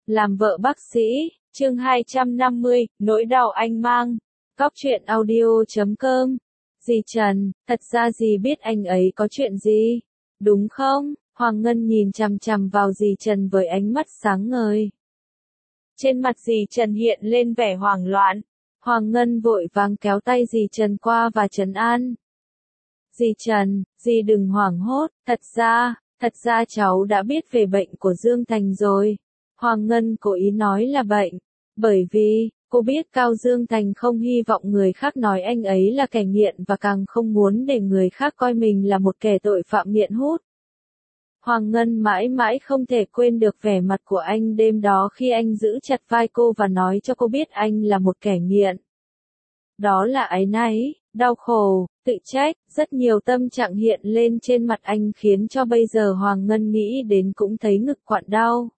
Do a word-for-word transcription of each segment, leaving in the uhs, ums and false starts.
Làm vợ bác sĩ, chương hai trăm năm mươi, nỗi đau anh mang. Cóc truyện audio chấm com. Dì Trần, thật ra dì biết anh ấy có chuyện gì, đúng không? Hoàng Ngân nhìn chằm chằm vào dì Trần với ánh mắt sáng ngời. Trên mặt dì Trần hiện lên vẻ hoảng loạn. Hoàng Ngân vội vàng kéo tay dì Trần qua và trấn an. Dì Trần, dì đừng hoảng hốt, thật ra, thật ra cháu đã biết về bệnh của Dương Thành rồi. Hoàng Ngân cố ý nói là bệnh, bởi vì, cô biết Cao Dương Thành không hy vọng người khác nói anh ấy là kẻ nghiện và càng không muốn để người khác coi mình là một kẻ tội phạm nghiện hút. Hoàng Ngân mãi mãi không thể quên được vẻ mặt của anh đêm đó khi anh giữ chặt vai cô và nói cho cô biết anh là một kẻ nghiện. Đó là áy náy, đau khổ, tự trách, rất nhiều tâm trạng hiện lên trên mặt anh khiến cho bây giờ Hoàng Ngân nghĩ đến cũng thấy ngực quặn đau.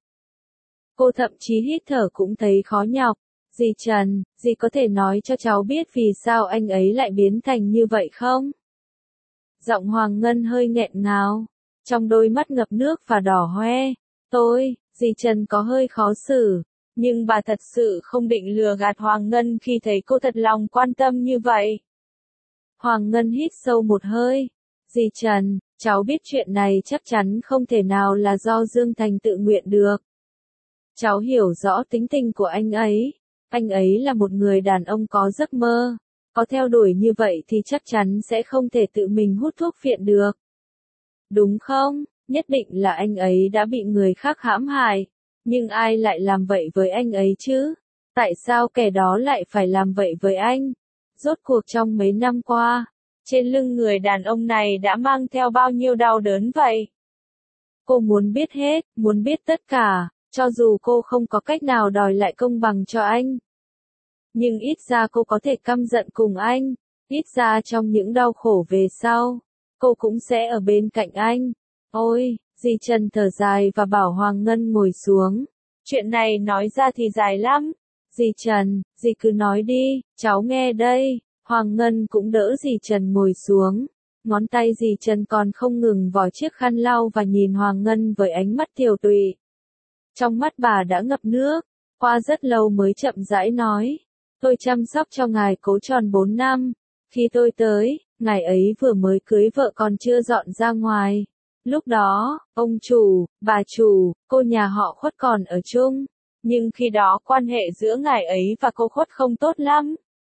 Cô thậm chí hít thở cũng thấy khó nhọc. Dì Trần, dì có thể nói cho cháu biết vì sao anh ấy lại biến thành như vậy không? Giọng Hoàng Ngân hơi nghẹn ngào, trong đôi mắt ngập nước và đỏ hoe. Tôi, dì Trần có hơi khó xử, nhưng bà thật sự không định lừa gạt Hoàng Ngân khi thấy cô thật lòng quan tâm như vậy. Hoàng Ngân hít sâu một hơi. Dì Trần, cháu biết chuyện này chắc chắn không thể nào là do Dương Thành tự nguyện được. Cháu hiểu rõ tính tình của anh ấy. Anh ấy là một người đàn ông có giấc mơ. Có theo đuổi như vậy thì chắc chắn sẽ không thể tự mình hút thuốc phiện được. Đúng không? Nhất định là anh ấy đã bị người khác hãm hại. Nhưng ai lại làm vậy với anh ấy chứ? Tại sao kẻ đó lại phải làm vậy với anh? Rốt cuộc trong mấy năm qua, trên lưng người đàn ông này đã mang theo bao nhiêu đau đớn vậy? Cô muốn biết hết, muốn biết tất cả, cho dù cô không có cách nào đòi lại công bằng cho anh. Nhưng ít ra cô có thể căm giận cùng anh, ít ra trong những đau khổ về sau, cô cũng sẽ ở bên cạnh anh. Ôi, dì Trần thở dài và bảo Hoàng Ngân ngồi xuống. Chuyện này nói ra thì dài lắm. Dì Trần, dì cứ nói đi, cháu nghe đây. Hoàng Ngân cũng đỡ dì Trần ngồi xuống. Ngón tay dì Trần còn không ngừng vò chiếc khăn lau và nhìn Hoàng Ngân với ánh mắt tiều tụy. Trong mắt bà đã ngập nước, qua rất lâu mới chậm rãi nói. Tôi chăm sóc cho ngài cố tròn bốn năm. Khi tôi tới, ngài ấy vừa mới cưới vợ còn chưa dọn ra ngoài. Lúc đó, ông chủ, bà chủ, cô nhà họ Khuất còn ở chung. Nhưng khi đó quan hệ giữa ngài ấy và cô Khuất không tốt lắm.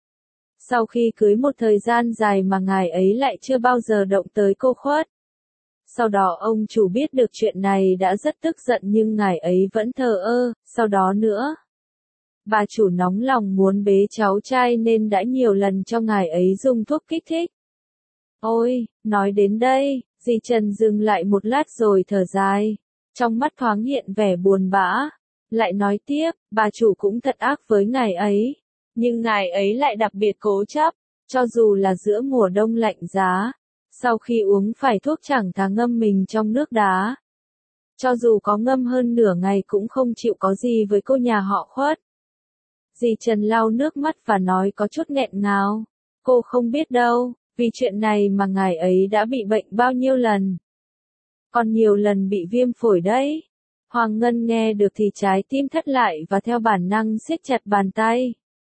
Sau khi cưới một thời gian dài mà ngài ấy lại chưa bao giờ động tới cô Khuất. Sau đó ông chủ biết được chuyện này đã rất tức giận nhưng ngài ấy vẫn thờ ơ. Sau đó nữa, bà chủ nóng lòng muốn bế cháu trai nên đã nhiều lần cho ngài ấy dùng thuốc kích thích. Ôi, nói đến đây, dì Trần dừng lại một lát rồi thở dài. Trong mắt thoáng hiện vẻ buồn bã. Lại nói tiếp, bà chủ cũng thật ác với ngài ấy. Nhưng ngài ấy lại đặc biệt cố chấp. Cho dù là giữa mùa đông lạnh giá. Sau khi uống phải thuốc chẳng thà ngâm mình trong nước đá. Cho dù có ngâm hơn nửa ngày cũng không chịu có gì với cô nhà họ Khuất. Dì Trần lau nước mắt và nói có chút nghẹn ngào. Cô không biết đâu, vì chuyện này mà ngài ấy đã bị bệnh bao nhiêu lần. Còn nhiều lần bị viêm phổi đấy. Hoàng Ngân nghe được thì trái tim thắt lại và theo bản năng siết chặt bàn tay.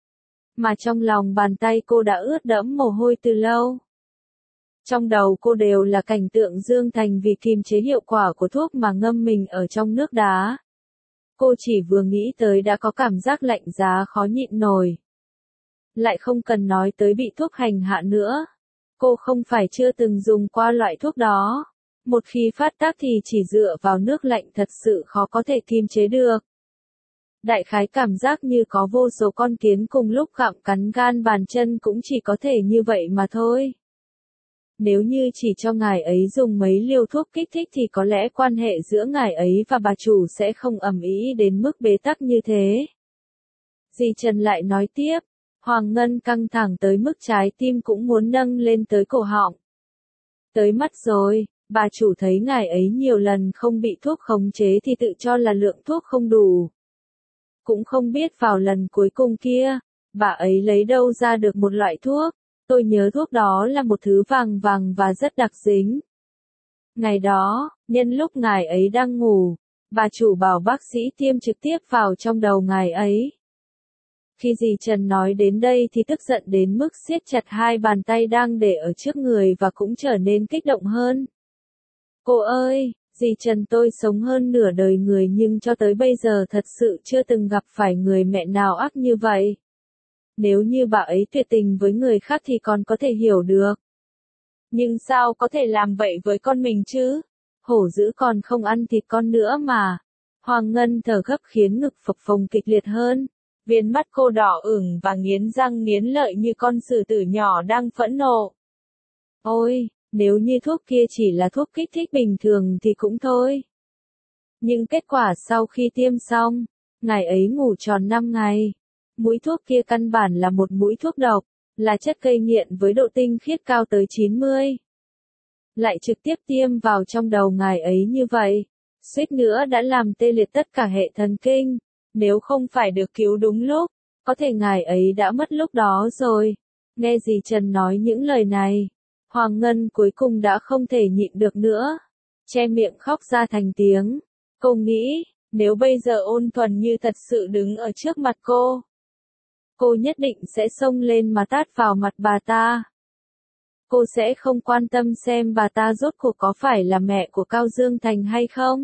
Mà trong lòng bàn tay cô đã ướt đẫm mồ hôi từ lâu. Trong đầu cô đều là cảnh tượng Dương Thành vì kiềm chế hiệu quả của thuốc mà ngâm mình ở trong nước đá. Cô chỉ vừa nghĩ tới đã có cảm giác lạnh giá khó nhịn nổi. Lại không cần nói tới bị thuốc hành hạ nữa. Cô không phải chưa từng dùng qua loại thuốc đó. Một khi phát tác thì chỉ dựa vào nước lạnh thật sự khó có thể kiềm chế được. Đại khái cảm giác như có vô số con kiến cùng lúc gặm cắn gan bàn chân cũng chỉ có thể như vậy mà thôi. Nếu như chỉ cho ngài ấy dùng mấy liều thuốc kích thích thì có lẽ quan hệ giữa ngài ấy và bà chủ sẽ không ầm ĩ đến mức bế tắc như thế. Dì Trần lại nói tiếp, Hoàng Ngân căng thẳng tới mức trái tim cũng muốn nâng lên tới cổ họng. Tới mắt rồi, bà chủ thấy ngài ấy nhiều lần không bị thuốc khống chế thì tự cho là lượng thuốc không đủ. Cũng không biết vào lần cuối cùng kia, bà ấy lấy đâu ra được một loại thuốc. Tôi nhớ thuốc đó là một thứ vàng vàng và rất đặc dính. Ngày đó, nhân lúc ngài ấy đang ngủ, Bà chủ bảo bác sĩ tiêm trực tiếp vào trong đầu ngài ấy. Khi dì Trần nói đến đây thì tức giận đến mức siết chặt hai bàn tay đang để ở trước người và cũng trở nên kích động hơn. Cô ơi, dì Trần tôi sống hơn nửa đời người nhưng cho tới bây giờ thật sự chưa từng gặp phải người mẹ nào ác như vậy. Nếu như bà ấy tuyệt tình với người khác thì còn có thể hiểu được. Nhưng sao có thể làm vậy với con mình chứ? Hổ dữ còn không ăn thịt con nữa mà. Hoàng Ngân thở gấp khiến ngực phập phồng kịch liệt hơn. Viên mắt cô đỏ ửng và nghiến răng nghiến lợi như con sư tử nhỏ đang phẫn nộ. Ôi, nếu như thuốc kia chỉ là thuốc kích thích bình thường thì cũng thôi. Nhưng kết quả sau khi tiêm xong, ngài ấy ngủ tròn năm ngày. Mũi thuốc kia căn bản là một mũi thuốc độc, là chất gây nghiện với độ tinh khiết cao tới chín mươi. Lại trực tiếp tiêm vào trong đầu ngài ấy như vậy, suýt nữa đã làm tê liệt tất cả hệ thần kinh. Nếu không phải được cứu đúng lúc, có thể ngài ấy đã mất lúc đó rồi. Nghe dì Trần nói những lời này, Hoàng Ngân cuối cùng đã không thể nhịn được nữa. Che miệng khóc ra thành tiếng. Cô nghĩ, nếu bây giờ Ôn Thuần Như thật sự đứng ở trước mặt cô, cô nhất định sẽ xông lên mà tát vào mặt bà ta. Cô sẽ không quan tâm xem bà ta rốt cuộc có phải là mẹ của Cao Dương Thành hay không.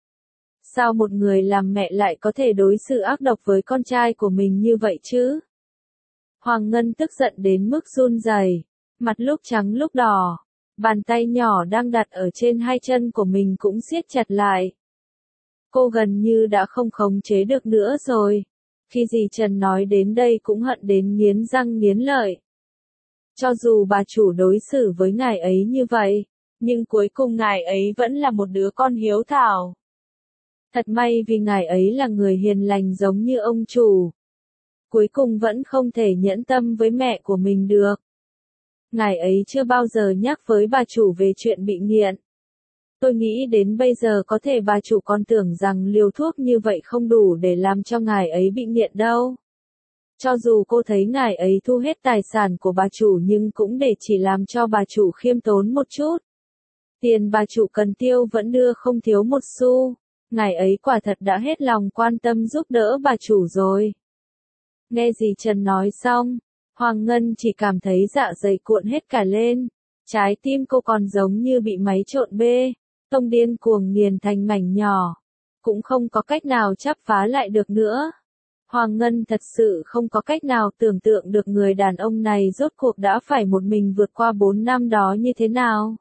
Sao một người làm mẹ lại có thể đối xử ác độc với con trai của mình như vậy chứ? Hoàng Ngân tức giận đến mức run rẩy, mặt lúc trắng lúc đỏ, bàn tay nhỏ đang đặt ở trên hai chân của mình cũng siết chặt lại. Cô gần như đã không khống chế được nữa rồi. Khi dì Trần nói đến đây cũng hận đến nghiến răng nghiến lợi. Cho dù bà chủ đối xử với ngài ấy như vậy, nhưng cuối cùng ngài ấy vẫn là một đứa con hiếu thảo. Thật may vì ngài ấy là người hiền lành giống như ông chủ. Cuối cùng vẫn không thể nhẫn tâm với mẹ của mình được. Ngài ấy chưa bao giờ nhắc với bà chủ về chuyện bị nghiện. Tôi nghĩ đến bây giờ có thể bà chủ còn tưởng rằng liều thuốc như vậy không đủ để làm cho ngài ấy bị nghiện đâu. Cho dù cô thấy ngài ấy thu hết tài sản của bà chủ nhưng cũng để chỉ làm cho bà chủ khiêm tốn một chút. Tiền bà chủ cần tiêu vẫn đưa không thiếu một xu. Ngài ấy quả thật đã hết lòng quan tâm giúp đỡ bà chủ rồi. Nghe dì Trần nói xong, Hoàng Ngân chỉ cảm thấy dạ dày cuộn hết cả lên. Trái tim cô còn giống như bị máy trộn bê, tông điên cuồng nghiền thành mảnh nhỏ. Cũng không có cách nào chắp vá lại được nữa. Hoàng Ngân thật sự không có cách nào tưởng tượng được người đàn ông này rốt cuộc đã phải một mình vượt qua bốn năm đó như thế nào.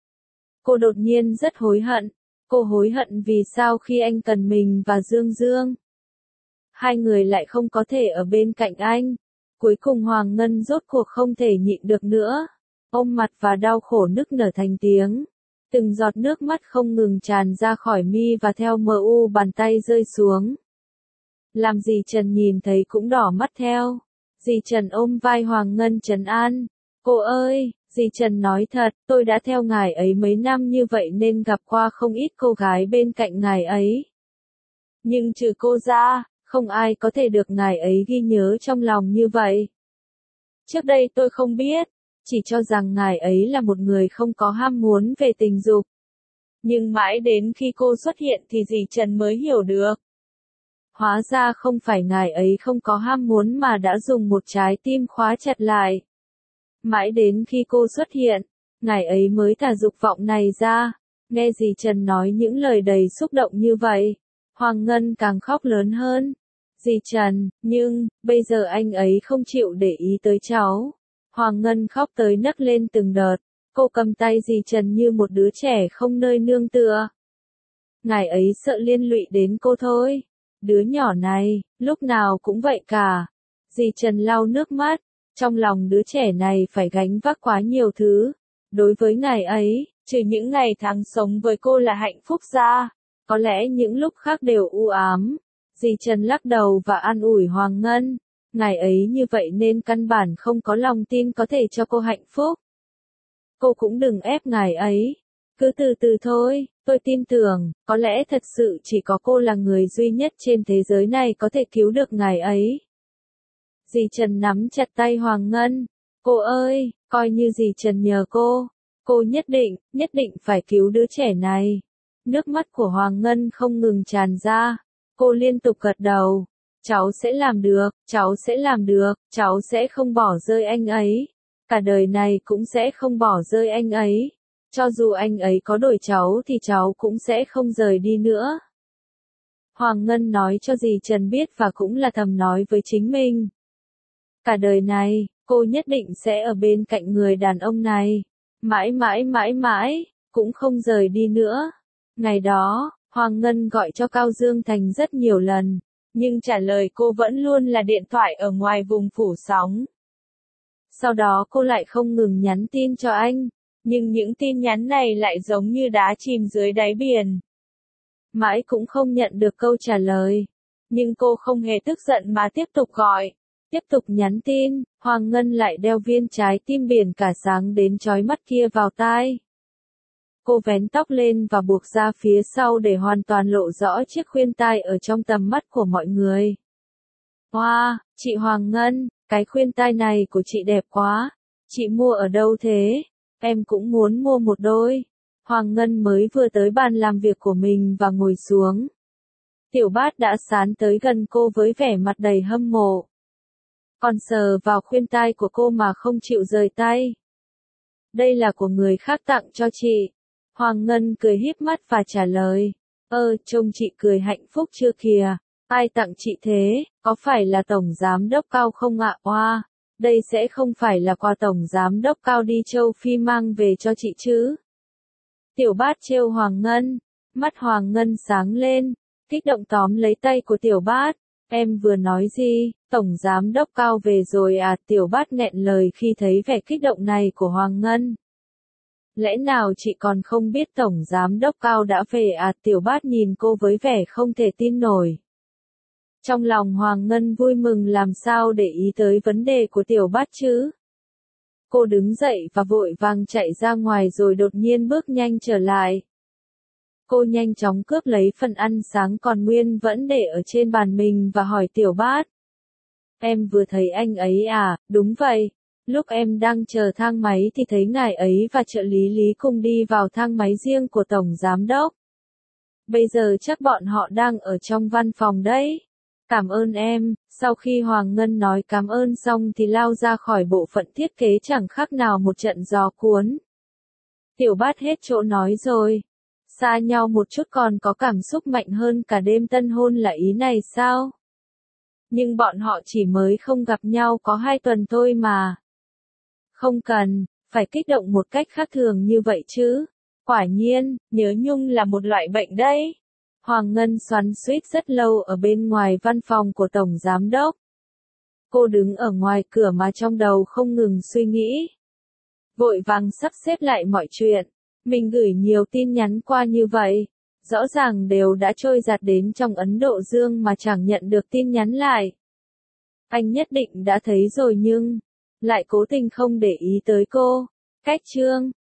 Cô đột nhiên rất hối hận. Cô hối hận vì sao khi anh cần mình và Dương Dương, hai người lại không có thể ở bên cạnh anh. Cuối cùng Hoàng Ngân rốt cuộc không thể nhịn được nữa. Ôm mặt và đau khổ nức nở thành tiếng. Từng giọt nước mắt không ngừng tràn ra khỏi mi và theo mờ u bàn tay rơi xuống. Làm dì Trần nhìn thấy cũng đỏ mắt theo. Dì Trần ôm vai Hoàng Ngân trấn an. Cô ơi, dì Trần nói thật, tôi đã theo ngài ấy mấy năm như vậy nên gặp qua không ít cô gái bên cạnh ngài ấy. Nhưng trừ cô ra, không ai có thể được ngài ấy ghi nhớ trong lòng như vậy. Trước đây tôi không biết, chỉ cho rằng ngài ấy là một người không có ham muốn về tình dục. Nhưng mãi đến khi cô xuất hiện thì dì Trần mới hiểu được. Hóa ra không phải ngài ấy không có ham muốn mà đã dùng một trái tim khóa chặt lại. Mãi đến khi cô xuất hiện, ngài ấy mới thả dục vọng này ra. Nghe dì Trần nói những lời đầy xúc động như vậy, Hoàng Ngân càng khóc lớn hơn. Dì Trần, nhưng, bây giờ anh ấy không chịu để ý tới cháu. Hoàng Ngân khóc tới nấc lên từng đợt. Cô cầm tay dì Trần như một đứa trẻ không nơi nương tựa. Ngài ấy sợ liên lụy đến cô thôi. Đứa nhỏ này, lúc nào cũng vậy cả. Dì Trần lau nước mắt. Trong lòng đứa trẻ này phải gánh vác quá nhiều thứ. Đối với ngài ấy, trừ những ngày tháng sống với cô là hạnh phúc ra, có lẽ những lúc khác đều u ám. Dì Trần lắc đầu và an ủi Hoàng Ngân. Ngài ấy như vậy nên căn bản không có lòng tin có thể cho cô hạnh phúc. Cô cũng đừng ép ngài ấy. Cứ từ từ thôi, tôi tin tưởng, có lẽ thật sự chỉ có cô là người duy nhất trên thế giới này có thể cứu được ngài ấy. Dì Trần nắm chặt tay Hoàng Ngân. Cô ơi, coi như dì Trần nhờ cô. Cô nhất định, nhất định phải cứu đứa trẻ này. Nước mắt của Hoàng Ngân không ngừng tràn ra. Cô liên tục gật đầu. Cháu sẽ làm được, cháu sẽ làm được, cháu sẽ không bỏ rơi anh ấy. Cả đời này cũng sẽ không bỏ rơi anh ấy. Cho dù anh ấy có đổi cháu thì cháu cũng sẽ không rời đi nữa. Hoàng Ngân nói cho dì Trần biết và cũng là thầm nói với chính mình. Cả đời này, cô nhất định sẽ ở bên cạnh người đàn ông này. Mãi mãi mãi mãi, cũng không rời đi nữa. Ngày đó, Hoàng Ngân gọi cho Cao Dương Thành rất nhiều lần, nhưng trả lời cô vẫn luôn là điện thoại ở ngoài vùng phủ sóng. Sau đó cô lại không ngừng nhắn tin cho anh, nhưng những tin nhắn này lại giống như đá chìm dưới đáy biển. Mãi cũng không nhận được câu trả lời. Nhưng cô không hề tức giận mà tiếp tục gọi, tiếp tục nhắn tin. Hoàng Ngân lại đeo viên trái tim biển cả sáng đến chói mắt kia vào tai. Cô vén tóc lên và buộc ra phía sau để hoàn toàn lộ rõ chiếc khuyên tai ở trong tầm mắt của mọi người. Wow, chị Hoàng Ngân, cái khuyên tai này của chị đẹp quá. Chị mua ở đâu thế? Em cũng muốn mua một đôi. Hoàng Ngân mới vừa tới bàn làm việc của mình và ngồi xuống. Tiểu Bát đã sán tới gần cô với vẻ mặt đầy hâm mộ. Còn sờ vào khuyên tai của cô mà không chịu rời tay. Đây là của người khác tặng cho chị. Hoàng Ngân cười híp mắt và trả lời. Ơ, trông chị cười hạnh phúc chưa kìa. Ai tặng chị thế, có phải là Tổng Giám Đốc Cao không ạ? Oa, đây sẽ không phải là quà Tổng Giám Đốc Cao đi châu Phi mang về cho chị chứ? Tiểu Bát trêu Hoàng Ngân, mắt Hoàng Ngân sáng lên, kích động tóm lấy tay của Tiểu Bát. Em vừa nói gì, Tổng Giám Đốc Cao về rồi à? Tiểu Bát nghẹn lời khi thấy vẻ kích động này của Hoàng Ngân. Lẽ nào chị còn không biết Tổng Giám Đốc Cao đã về à? Tiểu Bát nhìn cô với vẻ không thể tin nổi. Trong lòng Hoàng Ngân vui mừng làm sao để ý tới vấn đề của Tiểu Bát chứ. Cô đứng dậy và vội vàng chạy ra ngoài rồi đột nhiên bước nhanh trở lại. Cô nhanh chóng cướp lấy phần ăn sáng còn nguyên vẫn để ở trên bàn mình và hỏi Tiểu Bát. Em vừa thấy anh ấy à? Đúng vậy. Lúc em đang chờ thang máy thì thấy ngài ấy và trợ lý Lý cùng đi vào thang máy riêng của Tổng Giám Đốc. Bây giờ chắc bọn họ đang ở trong văn phòng đấy. Cảm ơn em. Sau khi Hoàng Ngân nói cảm ơn xong thì lao ra khỏi bộ phận thiết kế chẳng khác nào một trận gió cuốn. Tiểu Bát hết chỗ nói rồi. Xa nhau một chút còn có cảm xúc mạnh hơn cả đêm tân hôn là ý này sao? Nhưng bọn họ chỉ mới không gặp nhau có hai tuần thôi mà. Không cần, phải kích động một cách khác thường như vậy chứ. Quả nhiên, nhớ nhung là một loại bệnh đấy. Hoàng Ngân xoắn xuýt rất lâu ở bên ngoài văn phòng của Tổng Giám Đốc. Cô đứng ở ngoài cửa mà trong đầu không ngừng suy nghĩ. Vội vàng sắp xếp lại mọi chuyện. Mình gửi nhiều tin nhắn qua như vậy. Rõ ràng đều đã trôi giạt đến trong Ấn Độ Dương mà chẳng nhận được tin nhắn lại. Anh nhất định đã thấy rồi nhưng lại cố tình không để ý tới cô. Cách chương